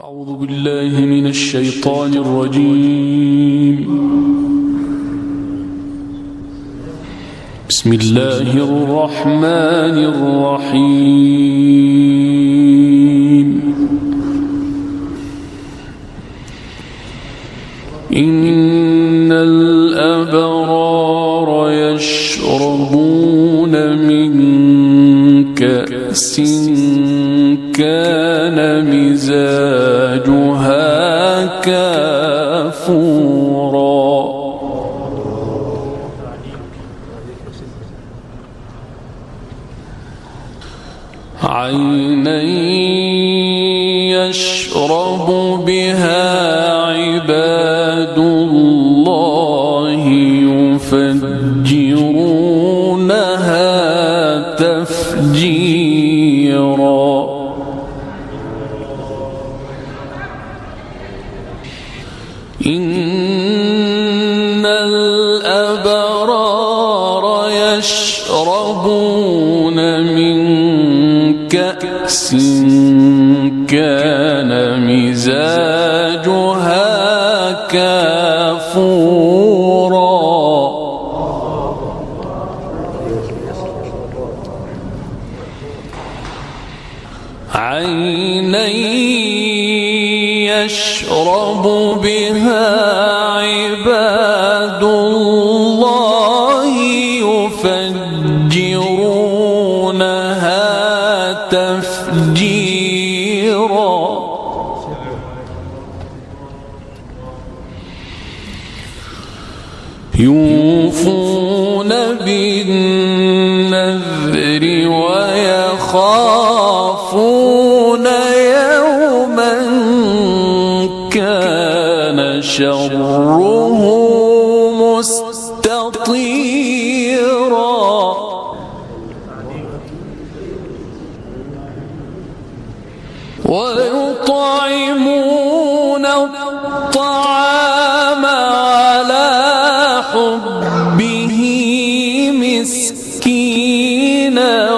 أعوذ بالله من الشيطان الرجيم. بسم الله الرحمن الرحيم. إن الأبرار يشربون من كأس كان مزاجها كافورا عينا يشرب بها عباد الله يفجرونها تفجيرا إن الأبرار يشربون من كأس كان مزاجها كافورا عينا يشرب بها عباد الله يفجرونها تفجيرا يوفون بالنذر ويخافون يوما كان شره مستطيرا ويطعمون الطعام على حبه مسكينا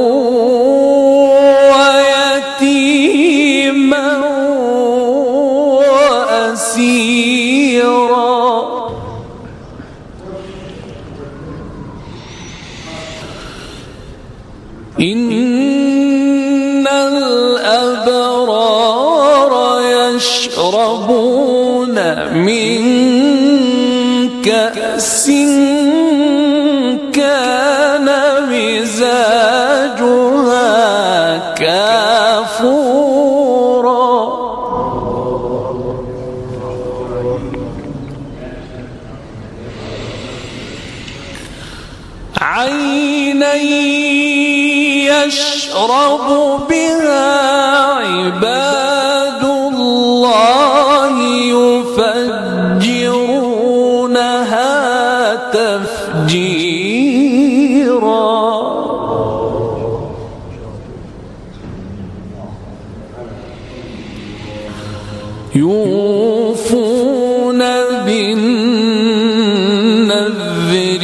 ويتيما وأسيرا إن الأبرار يشربون من كأس كان مزاجها كافورا عينا يشرب بها عباد الله يفجرونها تفجيرا يوفون بالنذر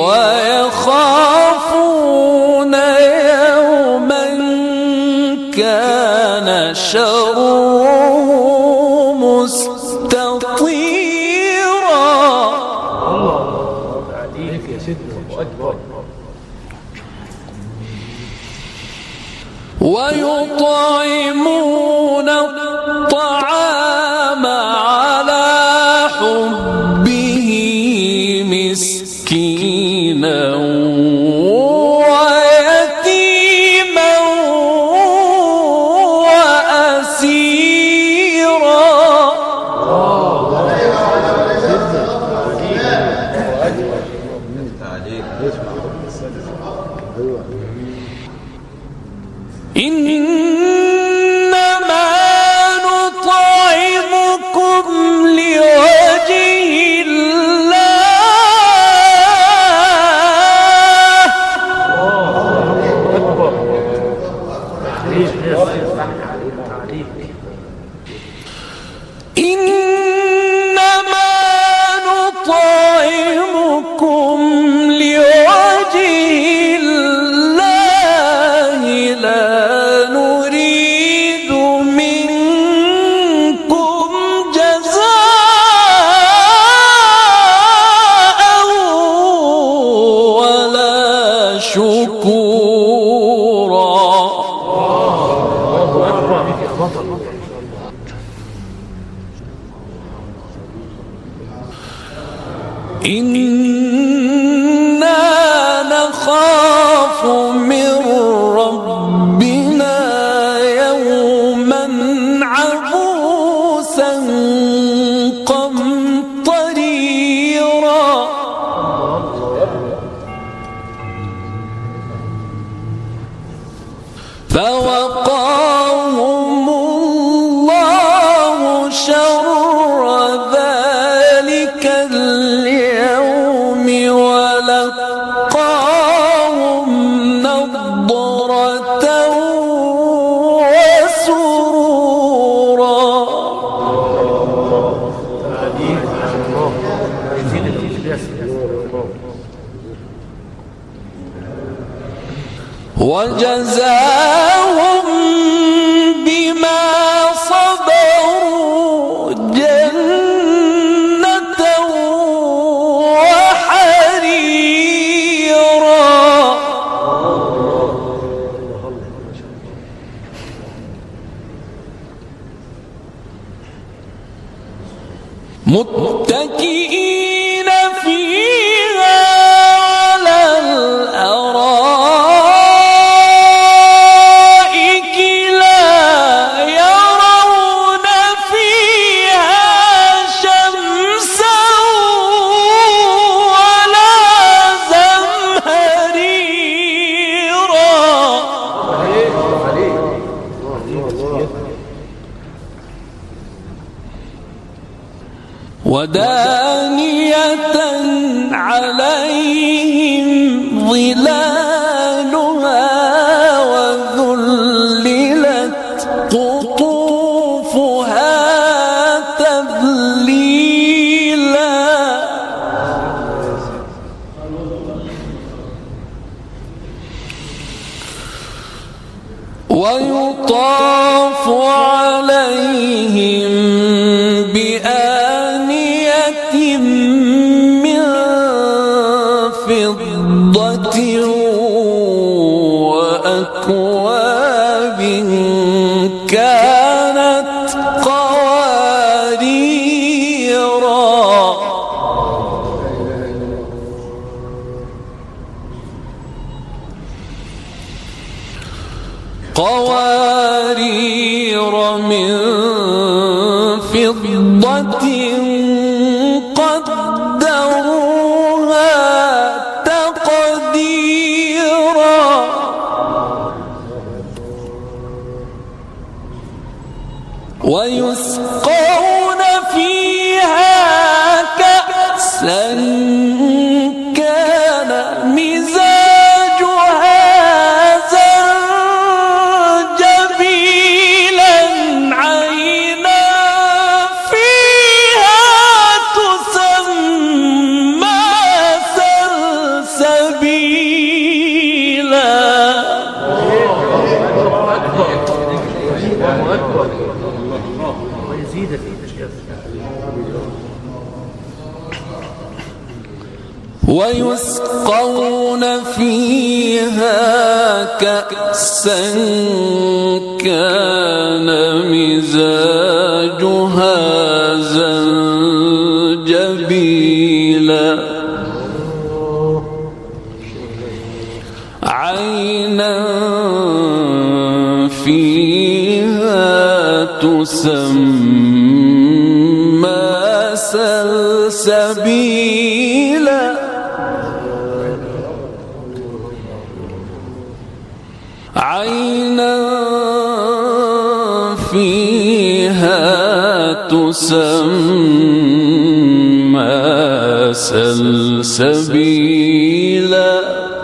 ويخافون يوما كان شره مستطيرا ويطعمون الطعام على حبه مسكينا ويتيما وأسيرا إنما نطعمكم لوجه الله إنما نطعمكم لوجه الله لا نريد منكم إنا نخاف من ربنا يوما عبوسا قمطريرا فوقاهم الله شر ذلك اليوم ولقاهم نضرة وسرورا وجزاهم بما صبروا جنة وحريرا متكئين فيها على الأرائك لا يرون فيها شمسا ولا زمهريرا ودانية عليهم ظلالها وذللت قطوفها تذليلا ويطاف عليهم بآنية من فضة وأكواب كانت قواريرا من فضة قدروها تقديرا ويسقون فيها كأسا كان مزاجها زنجبيلا عينا فيها تسمى سلسبيلا ويسقون فيها كأسا كان مزاجها زنجبيلا عينا فيها تسمى سلسبيلا عينا فيها تسمى سلسبيلا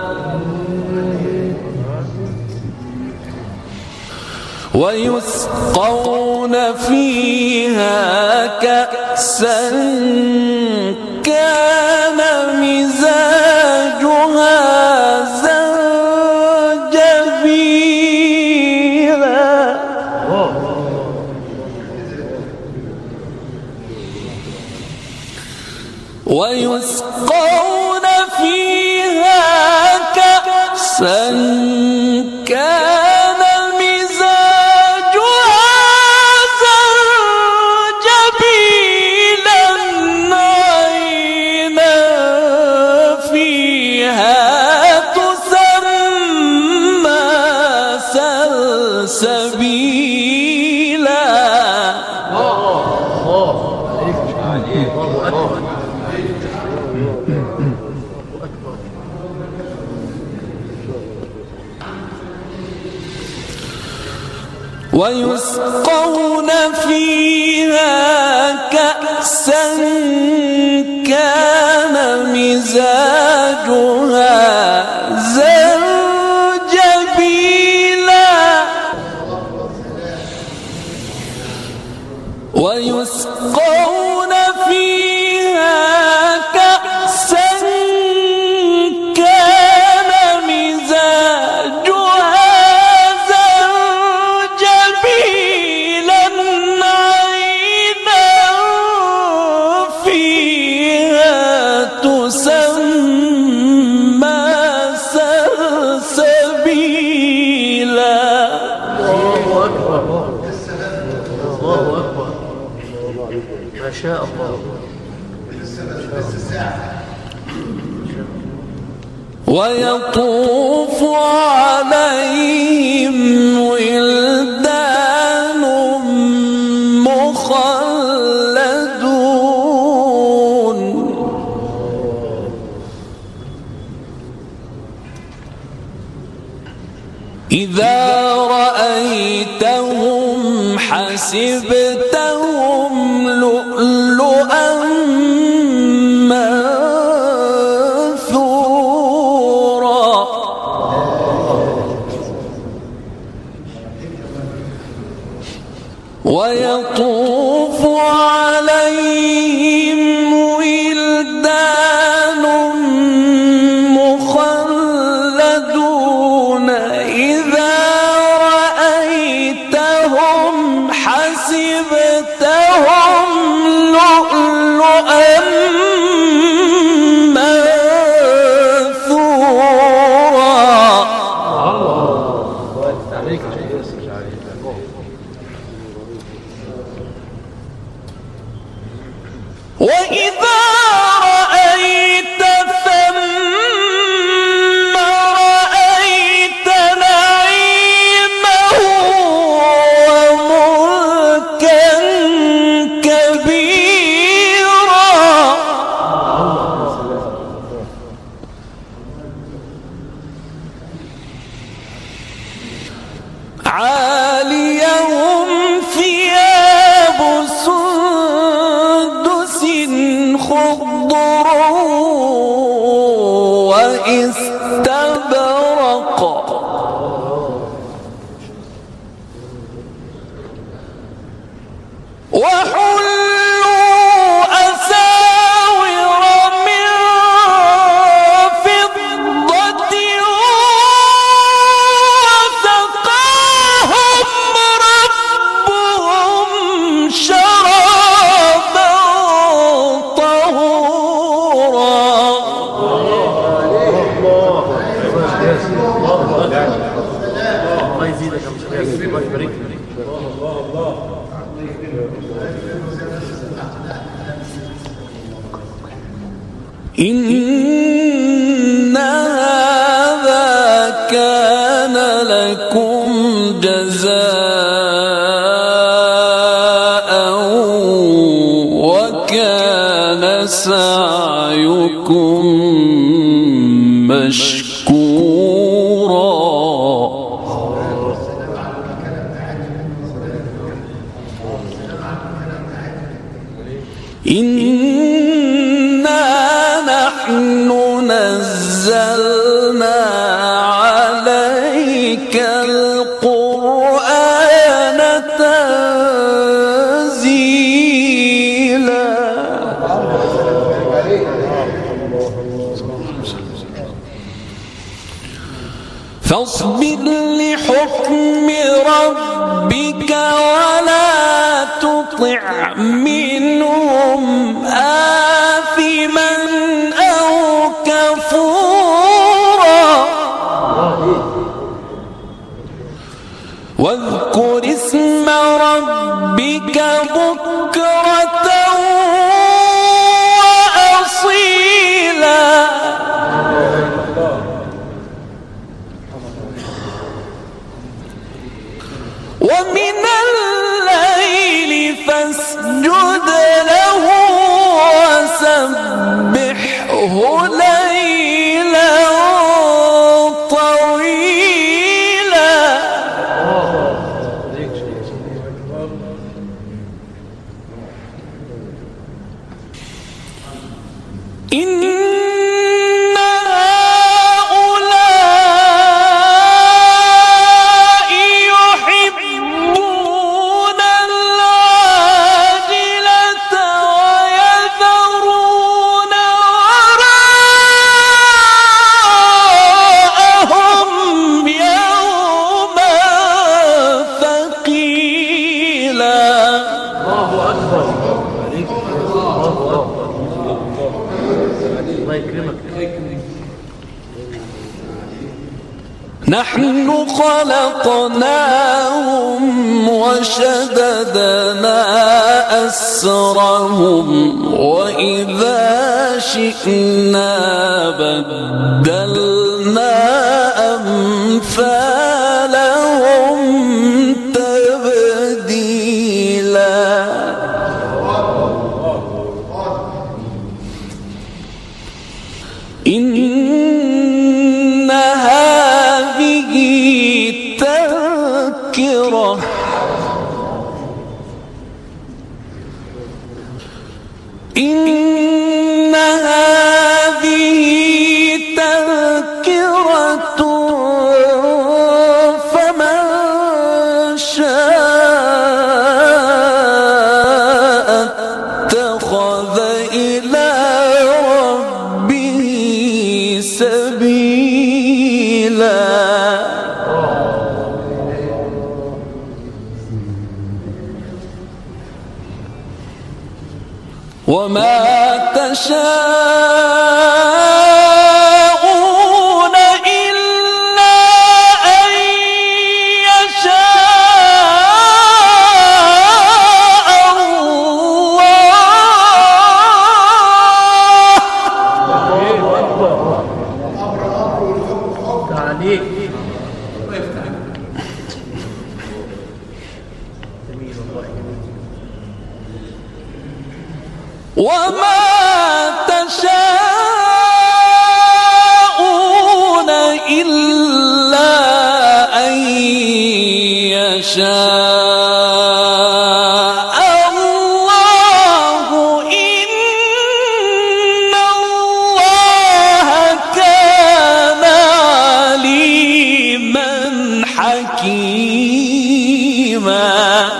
ويسقون فيها كأسا كان مزاجها زنجبيلا ويسقون فيها كأسا كان مزاجها زنجبيلا عينا ويسقون فيها كأسا كان مزاجها زنجبيلا ويسقون فيها كأسا كان مزاجها زنجبيلا عينا فيها تسمى سلسبيلا. الله أكبر الله أكبر ما شاء الله. ويطوف عليهم ولدان مخلدون إذا رأيتهم حسبتهم لؤلؤا منثورا ويطوف عليهم ولدان مخلدون إذا رأيتهم حسبتهم لؤلؤا منثورا. وإذا رأيت ثم رأيت نعيما وملكا كبيرا عاليهم ثياب سندس خضر واستبرق وحلوا أساور من فضة وسقاهم ربهم شرابا طهورا. الله يزيدك يا مشايخ. الله يبارك لك. إن هذا كان لكم جزاء وكان سعيكم مشكورا. إنا نحن نزلنا عليك القرآن تنزيلا. فاصبر لحكم ربك ولا تطع منهم آثما أو كفورا واذكر اسم ربك بكرة وأصيلا. ومن الليل فاسجد له وسبحه ليلا طويلا. إن نحن خلقناهم وشددنا أسرهم وإذا شئنا بدلنا أمثالهم تبديلا إن هذه تذكرة إن هذه تذكرة فمن شاء اتخذ إلى ربه سبيلا وما تشاءون إلا أن يشاء الله. تعليق وما تشاءون إلا أن يشاء الله إن الله كان عليما حكيما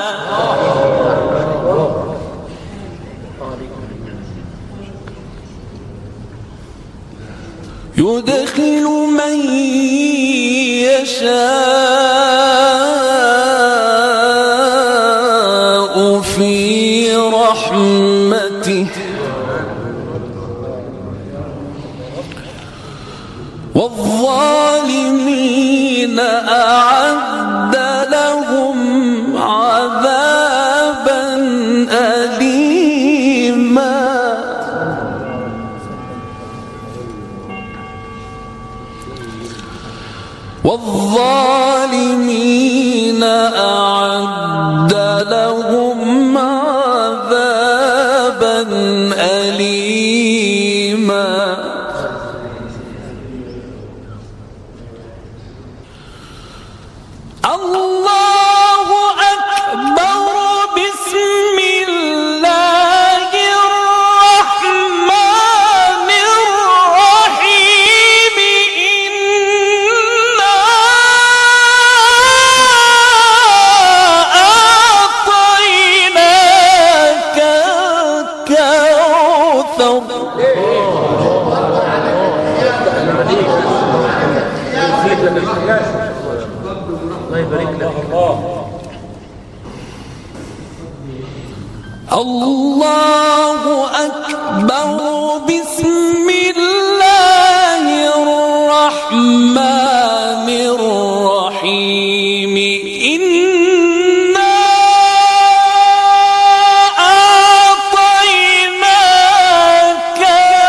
يدخل من يشاء في رحمته والظالمين أعد لهم عذابا أليما والظالمين أعد لهم عذابا أليما الله أكبر بسم الله الرحمن الرحيم إنا أعطيناك الكوثر الله يبارك لك. الله أكبر بسم الله الرحمن الرحيم إنا أعطيناك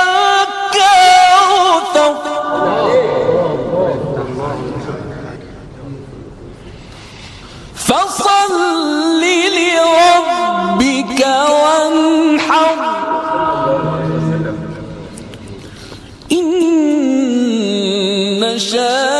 الكوثر فصل لربك وانحر إن شاء